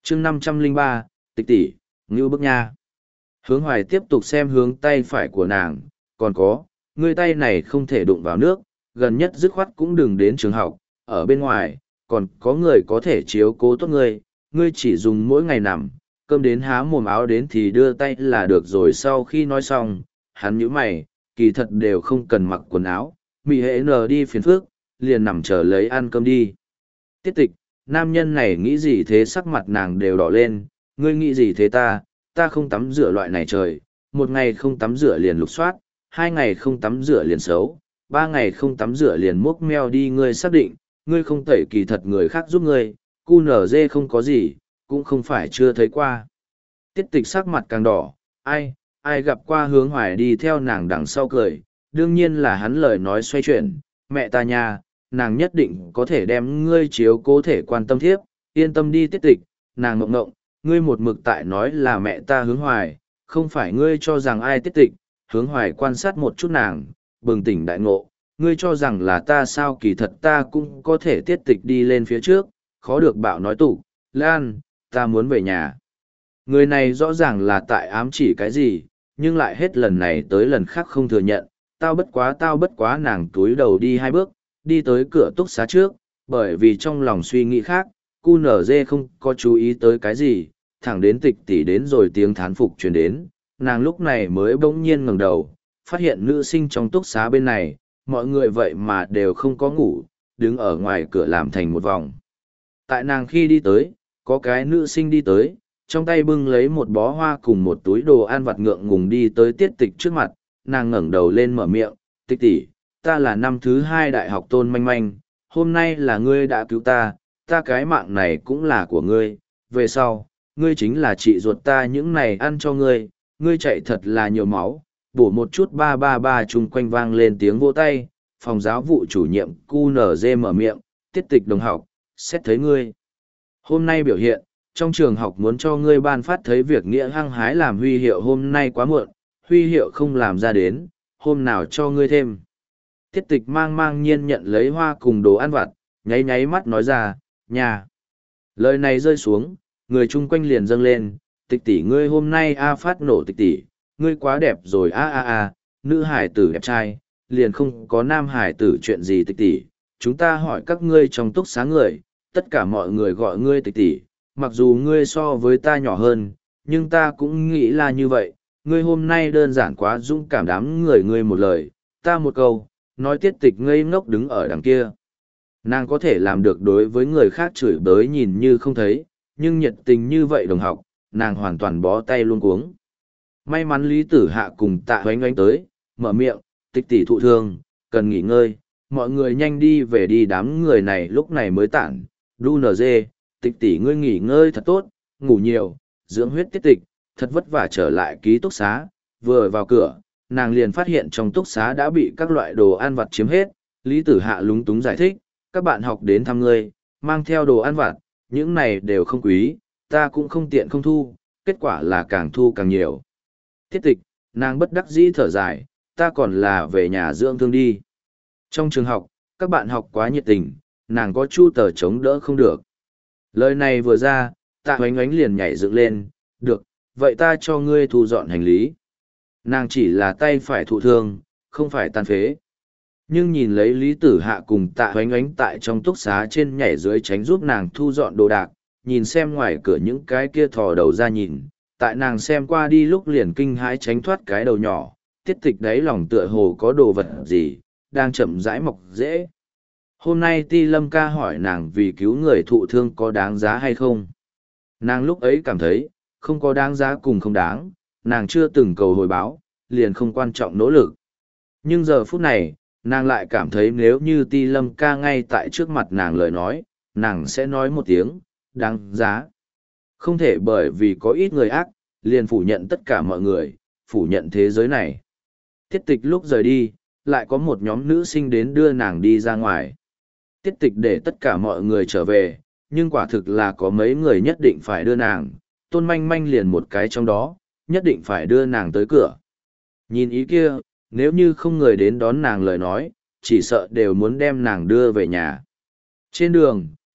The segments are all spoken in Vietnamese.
chương 503, tịch tỷ, ngưu bức nha. Hướng Hoài tiếp tục xem hướng tay phải của nàng, còn có, ngươi tay này không thể đụng vào nước, gần nhất dứt khoát cũng đừng đến trường học, ở bên ngoài, còn có người có thể chiếu cố tốt ngươi, ngươi chỉ dùng mỗi ngày nằm, cơm đến há mồm áo đến thì đưa tay là được rồi. Sau khi nói xong, hắn nhíu mày, kỳ thật đều không cần mặc quần áo, mị hệ nờ đi phiền phước, liền nằm chờ lấy ăn cơm đi. Tiết tịch, nam nhân này nghĩ gì thế? Sắc mặt nàng đều đỏ lên, ngươi nghĩ gì thế? Ta không tắm rửa loại này trời, một ngày không tắm rửa liền lục soát, 2 ngày không tắm rửa liền xấu, 3 ngày không tắm rửa liền múc meo đi. Ngươi xác định, ngươi không tẩy kỳ thật người khác giúp ngươi, cu nở dê không có gì, cũng không phải chưa thấy qua. Tiết tịch sắc mặt càng đỏ, ai gặp qua Hướng Hoài đi theo nàng đằng sau cười, đương nhiên là hắn lời nói xoay chuyển, mẹ ta nha, nàng nhất định có thể đem ngươi chiếu cố thể quan tâm thiếp, yên tâm đi. Tiết tịch, nàng ngộng ngộng, ngươi một mực tại nói là mẹ ta Hướng Hoài, không phải ngươi cho rằng ai? Tiết tịch, Hướng Hoài quan sát một chút nàng, bừng tỉnh đại ngộ, ngươi cho rằng là ta sao? Kỳ thật ta cũng có thể. Tiết tịch đi lên phía trước, khó được bạo nói tủ, Lan, ta muốn về nhà. Người này rõ ràng là tại ám chỉ cái gì, nhưng lại hết lần này tới lần khác không thừa nhận. Tao bất quá. Nàng túi đầu đi 2 bước, đi tới cửa túc xá trước, bởi vì trong lòng suy nghĩ khác, cu nở dê không có chú ý tới cái gì, thẳng đến tịch tỷ đến rồi tiếng thán phục truyền đến, nàng lúc này mới bỗng nhiên ngẩng đầu, phát hiện nữ sinh trong túc xá bên này, mọi người vậy mà đều không có ngủ, đứng ở ngoài cửa làm thành một vòng. Tại nàng khi đi tới, có cái nữ sinh đi tới, trong tay bưng lấy một bó hoa cùng một túi đồ ăn vặt ngượng ngùng đi tới tiết tịch trước mặt, nàng ngẩng đầu lên mở miệng, tịch tỷ, ta là năm thứ 2 đại học Tôn Manh Manh, hôm nay là ngươi đã cứu ta cái mạng này cũng là của ngươi, về sau, ngươi chính là chị ruột ta, những này ăn cho ngươi, ngươi chạy thật là nhiều máu, bổ một chút. 333 chung quanh vang lên tiếng vỗ tay, phòng giáo vụ chủ nhiệm QNZ mở miệng, tiết tịch đồng học, xét thấy ngươi hôm nay biểu hiện, trong trường học muốn cho ngươi ban phát thấy việc nghĩa hăng hái làm huy hiệu. Hôm nay quá muộn, huy hiệu không làm ra đến, hôm nào cho ngươi thêm. Tiết tịch mang nhiên nhận lấy hoa cùng đồ ăn vặt, nháy mắt nói ra, nhà. Lời này rơi xuống, người chung quanh liền dâng lên, tịch tỷ ngươi hôm nay phát nổ. Tịch tỷ, ngươi quá đẹp rồi nữ hải tử đẹp trai, liền không có nam hải tử chuyện gì? Tịch tỷ, chúng ta hỏi các ngươi trong túc xá người, tất cả mọi người gọi ngươi tịch tỷ, mặc dù ngươi so với ta nhỏ hơn, nhưng ta cũng nghĩ là như vậy, ngươi hôm nay đơn giản quá dũng cảm. Đám người ngươi một lời, ta một câu, nói tiết tịch ngây ngốc đứng ở đằng kia. Nàng có thể làm được đối với người khác chửi bới nhìn như không thấy, nhưng nhiệt tình như vậy đồng học, nàng hoàn toàn bó tay luôn cuống. May mắn Lý Tử Hạ cùng Tạ Hoánh Oánh tới, mở miệng, tịch tỷ thụ thương, cần nghỉ ngơi, mọi người nhanh đi về đi. Đám người này lúc này mới tản, đu nở dê, tịch tỷ ngươi nghỉ ngơi thật tốt, ngủ nhiều, dưỡng huyết. Tiết tịch, thật vất vả trở lại ký túc xá, vừa vào cửa, nàng liền phát hiện trong túc xá đã bị các loại đồ ăn vặt chiếm hết. Lý Tử Hạ lúng túng giải thích, các bạn học đến thăm ngươi, mang theo đồ ăn vặt, những này đều không quý, ta cũng không tiện không thu, kết quả là càng thu càng nhiều. Tiết tịch, nàng bất đắc dĩ thở dài, ta còn là về nhà dưỡng thương đi. Trong trường học, các bạn học quá nhiệt tình, nàng có chu tờ chống đỡ không được. Lời này vừa ra, Tạ Hoánh Oánh liền nhảy dựng lên, được, vậy ta cho ngươi thu dọn hành lý. Nàng chỉ là tay phải thụ thương, không phải tàn phế. Nhưng nhìn lấy Lý Tử Hạ cùng Tạ Hoánh Oánh tại trong túc xá trên nhảy dưới tránh giúp nàng thu dọn đồ đạc, nhìn xem ngoài cửa những cái kia thò đầu ra nhìn, tại nàng xem qua đi lúc liền kinh hãi tránh thoát cái đầu nhỏ, tiết tịch đáy lòng tựa hồ có đồ vật gì, đang chậm rãi mọc dễ. Hôm nay Ti Lâm ca hỏi nàng vì cứu người thụ thương có đáng giá hay không. Nàng lúc ấy cảm thấy, không có đáng giá cùng không đáng, nàng chưa từng cầu hồi báo, liền không quan trọng nỗ lực. Nhưng giờ phút này, nàng lại cảm thấy nếu như Ti Lâm ca ngay tại trước mặt nàng lời nói, nàng sẽ nói một tiếng, đáng giá. Không thể bởi vì có ít người ác, liền phủ nhận tất cả mọi người, phủ nhận thế giới này. Tiết tịch lúc rời đi, lại có một nhóm nữ sinh đến đưa nàng đi ra ngoài. Tiết tịch để tất cả mọi người trở về, nhưng quả thực là có mấy người nhất định phải đưa nàng, Tôn Manh Manh liền một cái trong đó, nhất định phải đưa nàng tới cửa. Nhìn ý kia, nếu như không người đến đón nàng lời nói, chỉ sợ đều muốn đem nàng đưa về nhà. Trên đường,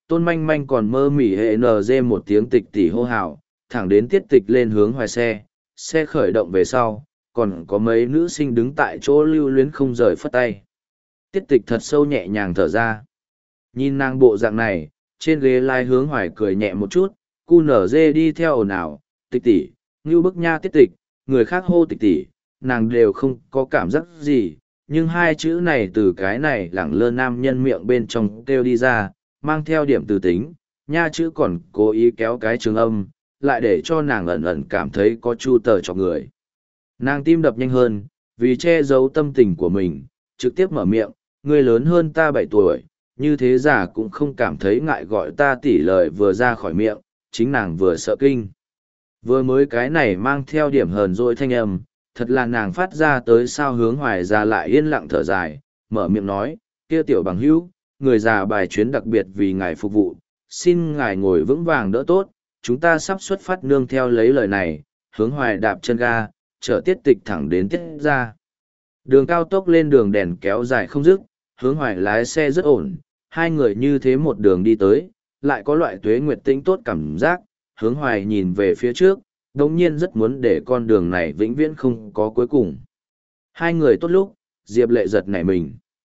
Tôn Manh Manh còn mơ mỉ hệ NG một tiếng tịch tỉ hô hào, thẳng đến Tiết Tịch lên hướng hoài xe, xe khởi động về sau, còn có mấy nữ sinh đứng tại chỗ lưu luyến không rời phất tay. Tiết Tịch thật sâu nhẹ nhàng thở ra. Nhìn nàng bộ dạng này, trên ghế lai hướng hoài cười nhẹ một chút, cu nở dê đi theo ồn ào, Tịch tỉ, ngưu bức nha Tiết Tịch, người khác hô Tịch tỉ, nàng đều không có cảm giác gì, nhưng hai chữ này từ cái này lẳng lơ nam nhân miệng bên trong kêu đi ra, mang theo điểm từ tính, nha chữ còn cố ý kéo cái trường âm, lại để cho nàng ẩn ẩn cảm thấy có chu tờ cho người. Nàng tim đập nhanh hơn, vì che giấu tâm tình của mình, trực tiếp mở miệng, người lớn hơn ta 7 tuổi, như thế giả cũng không cảm thấy ngại gọi ta tỉ lời vừa ra khỏi miệng, chính nàng vừa sợ kinh. Vừa mới cái này mang theo điểm hờn dỗi thanh âm, thật là nàng phát ra tới sao hướng hoài ra lại yên lặng thở dài, mở miệng nói, kia tiểu bằng hữu, người già bài chuyến đặc biệt vì ngài phục vụ, xin ngài ngồi vững vàng đỡ tốt, chúng ta sắp xuất phát nương theo lấy lời này, hướng hoài đạp chân ga, chở Tiết Tịch thẳng đến Tiết ra. Đường cao tốc lên đường đèn kéo dài không dứt, hướng hoài lái xe rất ổn, hai người như thế một đường đi tới, lại có loại tuế nguyệt tĩnh tốt cảm giác, hướng hoài nhìn về phía trước, đồng nhiên rất muốn để con đường này vĩnh viễn không có cuối cùng. Hai người tốt lúc, Diệp Lệ giật nảy mình.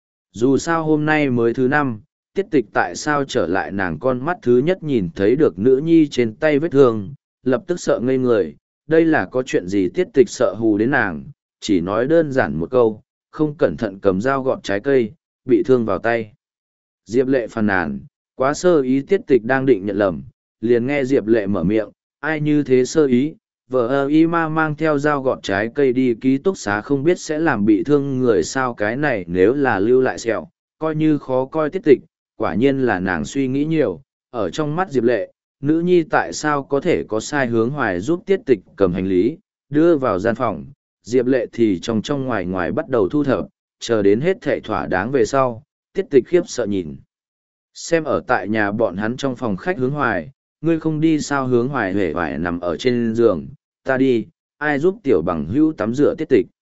Dù sao hôm nay mới thứ 5, Tiết Tịch tại sao trở lại nàng con mắt thứ nhất nhìn thấy được nữ nhi trên tay vết thương, lập tức sợ ngây người, đây là có chuyện gì Tiết Tịch sợ hù đến nàng, chỉ nói đơn giản một câu, không cẩn thận cầm dao gọt trái cây, bị thương vào tay. Diệp Lệ phàn nàn, quá sơ ý Tiết Tịch đang định nhận lầm, liền nghe Diệp Lệ mở miệng, ai như thế sơ ý, vợ y ma mang theo dao gọt trái cây đi ký túc xá không biết sẽ làm bị thương người sao cái này nếu là lưu lại sẹo, coi như khó coi Tiết Tịch, quả nhiên là nàng suy nghĩ nhiều, ở trong mắt Diệp Lệ, nữ nhi tại sao có thể có sai hướng hoài giúp Tiết Tịch cầm hành lý, đưa vào gian phòng, Diệp Lệ thì trong ngoài ngoài bắt đầu thu thập, chờ đến hết thệ thỏa đáng về sau, Tiết Tịch khiếp sợ nhìn. Xem ở tại nhà bọn hắn trong phòng khách hướng hoài, ngươi không đi sao hướng hoài hề hoài nằm ở trên giường, ta đi, ai giúp tiểu bằng hữu tắm rửa Tiết Tịch.